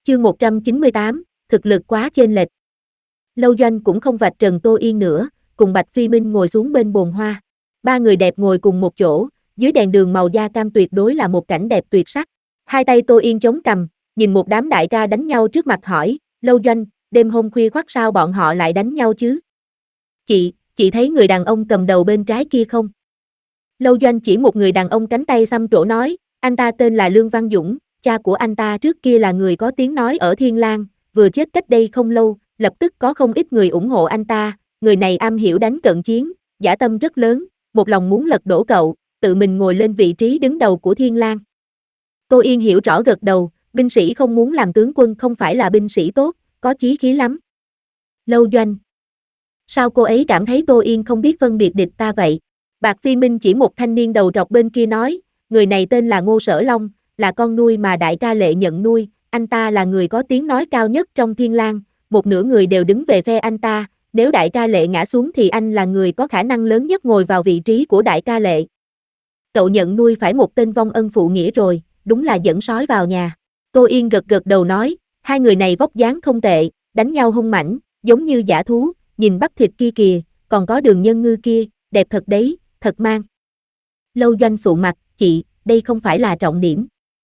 Chương 198, thực lực quá chênh lệch. Lâu Doanh cũng không vạch trần Tô Yên nữa, cùng Bạch Phi Minh ngồi xuống bên bồn hoa. Ba người đẹp ngồi cùng một chỗ, dưới đèn đường màu da cam tuyệt đối là một cảnh đẹp tuyệt sắc. Hai tay Tô Yên chống cằm, nhìn một đám đại ca đánh nhau trước mặt hỏi, Lâu Doanh, đêm hôm khuya khoắt sao bọn họ lại đánh nhau chứ? Chị thấy người đàn ông cầm đầu bên trái kia không? Lâu Doanh chỉ một người đàn ông cánh tay xăm trổ nói, anh ta tên là Lương Văn Dũng, cha của anh ta trước kia là người có tiếng nói ở Thiên Lang, vừa chết cách đây không lâu, lập tức có không ít người ủng hộ anh ta, người này am hiểu đánh cận chiến, dã tâm rất lớn, một lòng muốn lật đổ cậu, tự mình ngồi lên vị trí đứng đầu của Thiên Lang. Tô Yên hiểu rõ gật đầu, binh sĩ không muốn làm tướng quân không phải là binh sĩ tốt, có chí khí lắm. Lâu Doanh. Sao cô ấy cảm thấy Tô Yên không biết phân biệt địch ta vậy? Bạc Phi Minh chỉ một thanh niên đầu trọc bên kia nói, người này tên là Ngô Sở Long, là con nuôi mà đại ca Lệ nhận nuôi, anh ta là người có tiếng nói cao nhất trong Thiên Lang, một nửa người đều đứng về phe anh ta, nếu đại ca Lệ ngã xuống thì anh là người có khả năng lớn nhất ngồi vào vị trí của đại ca Lệ. Cậu nhận nuôi phải một tên vong ân phụ nghĩa rồi, đúng là dẫn sói vào nhà. Tô Yên gật gật đầu nói, hai người này vóc dáng không tệ, đánh nhau hung mãnh, giống như dã thú, nhìn bắp thịt kia kìa, còn có Đường Nhân Ngư kia, đẹp thật đấy, thật mang. Lâu Doanh sụ mặt, chị, đây không phải là trọng điểm.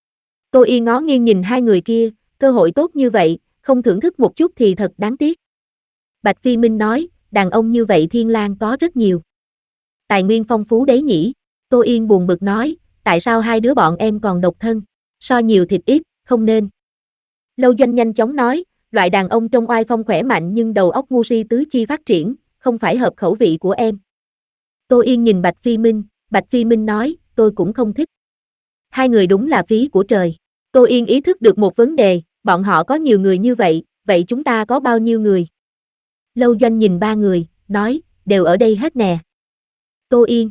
Tô Yên ngó nghiêng nhìn hai người kia, cơ hội tốt như vậy, không thưởng thức một chút thì thật đáng tiếc. Bạch Phi Minh nói, đàn ông như vậy Thiên Lang có rất nhiều. Tài nguyên phong phú đấy nhỉ. Tô Yên buồn bực nói, tại sao hai đứa bọn em còn độc thân, so nhiều thịt ít, không nên. Lâu Doanh nhanh chóng nói, loại đàn ông trông oai phong khỏe mạnh nhưng đầu óc ngu si tứ chi phát triển, không phải hợp khẩu vị của em. Tô Yên nhìn Bạch Phi Minh nói, tôi cũng không thích. Hai người đúng là phí của trời. Tô Yên ý thức được một vấn đề, bọn họ có nhiều người như vậy, vậy chúng ta có bao nhiêu người? Lâu Doanh nhìn ba người, nói, đều ở đây hết nè. Tô Yên.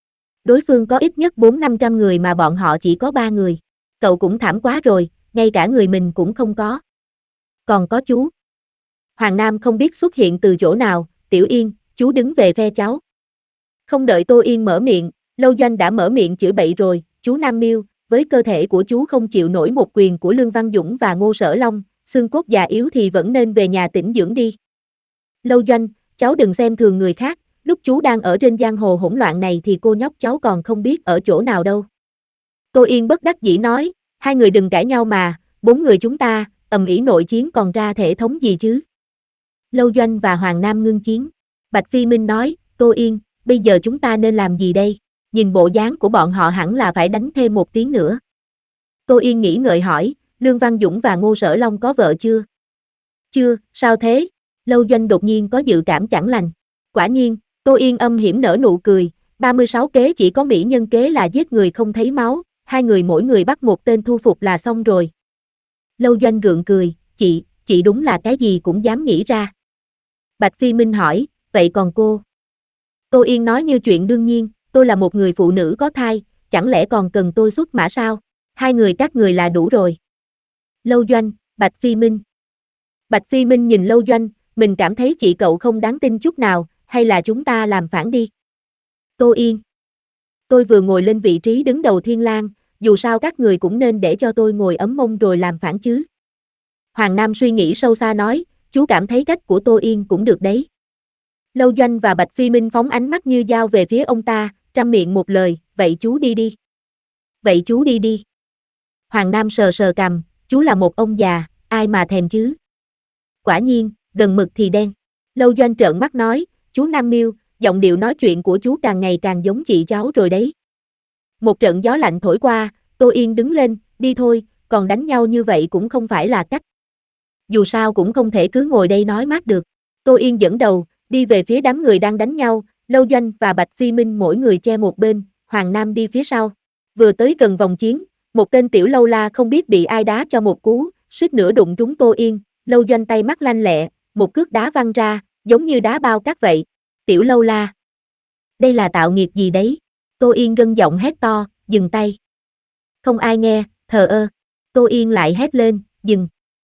Đối phương có ít nhất 400-500 người mà bọn họ chỉ có 3 người. Cậu cũng thảm quá rồi, ngay cả người mình cũng không có. Còn có chú. Hoàng Nam không biết xuất hiện từ chỗ nào, Tiểu Yên, chú đứng về phe cháu. Không đợi Tô Yên mở miệng, Lâu Doanh đã mở miệng chửi bậy rồi, chú Nam Miêu, với cơ thể của chú không chịu nổi một quyền của Lương Văn Dũng và Ngô Sở Long, xương cốt già yếu thì vẫn nên về nhà tĩnh dưỡng đi. Lâu Doanh, cháu đừng xem thường người khác, lúc chú đang ở trên giang hồ hỗn loạn này thì cô nhóc cháu còn không biết ở chỗ nào đâu. Tô Yên bất đắc dĩ nói, hai người đừng cãi nhau mà, 4 người chúng ta, ầm ĩ nội chiến còn ra thể thống gì chứ. Lâu Doanh và Hoàng Nam ngưng chiến. Bạch Phi Minh nói, Tô Yên, bây giờ chúng ta nên làm gì đây? Nhìn bộ dáng của bọn họ hẳn là phải đánh thêm một tiếng nữa. Tô Yên nghĩ ngợi hỏi, Lương Văn Dũng và Ngô Sở Long có vợ chưa? Chưa, sao thế? Lâu Doanh đột nhiên có dự cảm chẳng lành. Quả nhiên, Tô Yên âm hiểm nở nụ cười, 36 kế chỉ có mỹ nhân kế là giết người không thấy máu, hai người mỗi người bắt một tên thu phục là xong rồi. Lâu Doanh gượng cười, chị đúng là cái gì cũng dám nghĩ ra. Bạch Phi Minh hỏi, vậy còn cô? Tô Yên nói như chuyện đương nhiên, tôi là một người phụ nữ có thai, chẳng lẽ còn cần tôi xuất mã sao? Hai người các người là đủ rồi. Lâu Doanh, Bạch Phi Minh. Bạch Phi Minh nhìn Lâu Doanh, mình cảm thấy chị cậu không đáng tin chút nào, hay là chúng ta làm phản đi. Tô Yên. Tôi vừa ngồi lên vị trí đứng đầu Thiên Lang, dù sao các người cũng nên để cho tôi ngồi ấm mông rồi làm phản chứ. Hoàng Nam suy nghĩ sâu xa nói, chú cảm thấy cách của Tô Yên cũng được đấy. Lâu Doanh và Bạch Phi Minh phóng ánh mắt như dao về phía ông ta, trăm miệng một lời, vậy chú đi đi. Vậy chú đi đi. Hoàng Nam sờ sờ cằm, chú là một ông già, ai mà thèm chứ. Quả nhiên, gần mực thì đen. Lâu Doanh trợn mắt nói, chú Nam Miêu, giọng điệu nói chuyện của chú càng ngày càng giống chị cháu rồi đấy. Một trận gió lạnh thổi qua, Tô Yên đứng lên, đi thôi, còn đánh nhau như vậy cũng không phải là cách. Dù sao cũng không thể cứ ngồi đây nói mát được. Tô Yên dẫn đầu, đi về phía đám người đang đánh nhau, Lâu Doanh và Bạch Phi Minh mỗi người che một bên, Hoàng Nam đi phía sau. Vừa tới gần vòng chiến, một tên tiểu lâu la không biết bị ai đá cho một cú, suýt nữa đụng trúng Tô Yên, Lâu Doanh tay mắt lanh lẹ, một cước đá văng ra, giống như đá bao cát vậy. Tiểu lâu la. Đây là tạo nghiệt gì đấy? Tô Yên gân giọng hét to, dừng tay. Không ai nghe, thờ ơ. Tô Yên lại hét lên, dừng.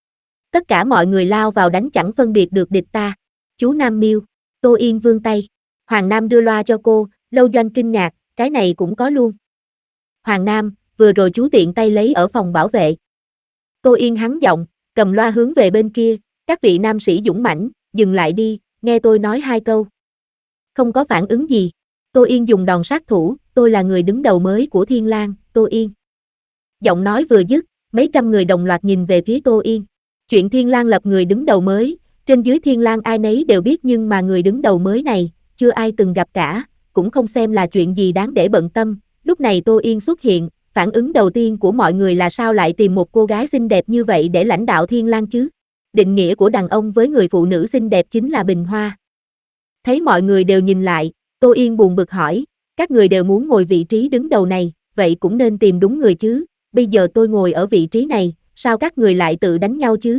Tất cả mọi người lao vào đánh chẳng phân biệt được địch ta. Chú Nam Miêu. Tô Yên vươn tay. Hoàng Nam đưa loa cho cô, Lâu Doanh kinh ngạc, cái này cũng có luôn. Hoàng Nam, vừa rồi chú tiện tay lấy ở phòng bảo vệ. Tô Yên hắn giọng, cầm loa hướng về bên kia, các vị nam sĩ dũng mãnh, dừng lại đi, nghe tôi nói hai câu. Không có phản ứng gì. Tô Yên dùng đòn sát thủ, tôi là người đứng đầu mới của Thiên Lang, Tô Yên. Giọng nói vừa dứt, mấy trăm người đồng loạt nhìn về phía Tô Yên. Chuyện Thiên Lang lập người đứng đầu mới, trên dưới Thiên Lang ai nấy đều biết nhưng mà người đứng đầu mới này, chưa ai từng gặp cả, cũng không xem là chuyện gì đáng để bận tâm. Lúc này Tô Yên xuất hiện, phản ứng đầu tiên của mọi người là sao lại tìm một cô gái xinh đẹp như vậy để lãnh đạo Thiên Lang chứ? Định nghĩa của đàn ông với người phụ nữ xinh đẹp chính là bình hoa. Thấy mọi người đều nhìn lại, Tô Yên buồn bực hỏi, các người đều muốn ngồi vị trí đứng đầu này, vậy cũng nên tìm đúng người chứ, bây giờ tôi ngồi ở vị trí này, sao các người lại tự đánh nhau chứ?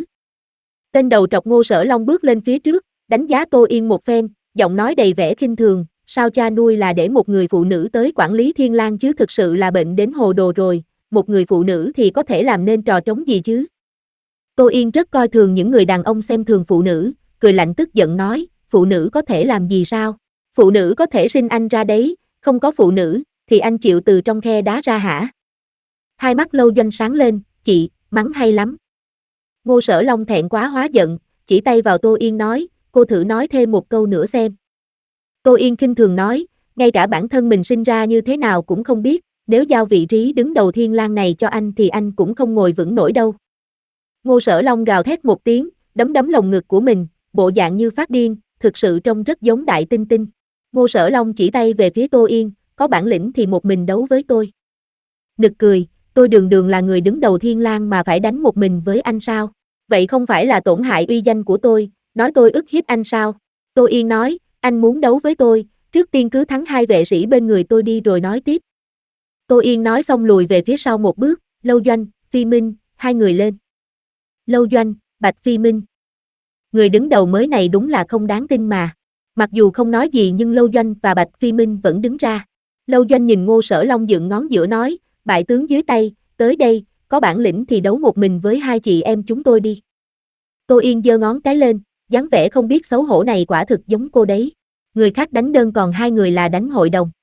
Tên đầu trọc Ngô Sở Long bước lên phía trước, đánh giá Tô Yên một phen, giọng nói đầy vẻ khinh thường, sao cha nuôi là để một người phụ nữ tới quản lý Thiên Lang chứ, thực sự là bệnh đến hồ đồ rồi, một người phụ nữ thì có thể làm nên trò trống gì chứ? Tô Yên rất coi thường những người đàn ông xem thường phụ nữ, cười lạnh tức giận nói, phụ nữ có thể làm gì sao? Phụ nữ có thể sinh anh ra đấy, không có phụ nữ, thì anh chịu từ trong khe đá ra hả? Hai mắt Lâu Doanh sáng lên, chị, mắng hay lắm. Ngô Sở Long thẹn quá hóa giận, chỉ tay vào Tô Yên nói, cô thử nói thêm một câu nữa xem. Tô Yên khinh thường nói, ngay cả bản thân mình sinh ra như thế nào cũng không biết, nếu giao vị trí đứng đầu Thiên Lang này cho anh thì anh cũng không ngồi vững nổi đâu. Ngô Sở Long gào thét một tiếng, đấm đấm lồng ngực của mình, bộ dạng như phát điên, thực sự trông rất giống Đại Tinh Tinh. Ngô Sở Long chỉ tay về phía Tô Yên, có bản lĩnh thì một mình đấu với tôi. Nực cười, tôi đường đường là người đứng đầu Thiên Lang mà phải đánh một mình với anh sao? Vậy không phải là tổn hại uy danh của tôi, nói tôi ức hiếp anh sao? Tô Yên nói, anh muốn đấu với tôi, trước tiên cứ thắng hai vệ sĩ bên người tôi đi rồi nói tiếp. Tô Yên nói xong lùi về phía sau một bước, Lâu Doanh, Phi Minh, hai người lên. Lâu Doanh, Bạch Phi Minh. Người đứng đầu mới này đúng là không đáng tin mà. Mặc dù không nói gì nhưng Lâu Doanh và Bạch Phi Minh vẫn đứng ra. Lâu Doanh nhìn Ngô Sở Long dựng ngón giữa nói, bại tướng dưới tay, tới đây, có bản lĩnh thì đấu một mình với hai chị em chúng tôi đi. Tô Yên giơ ngón cái lên, dáng vẻ không biết xấu hổ này quả thực giống cô đấy. Người khác đánh đơn còn hai người là đánh hội đồng.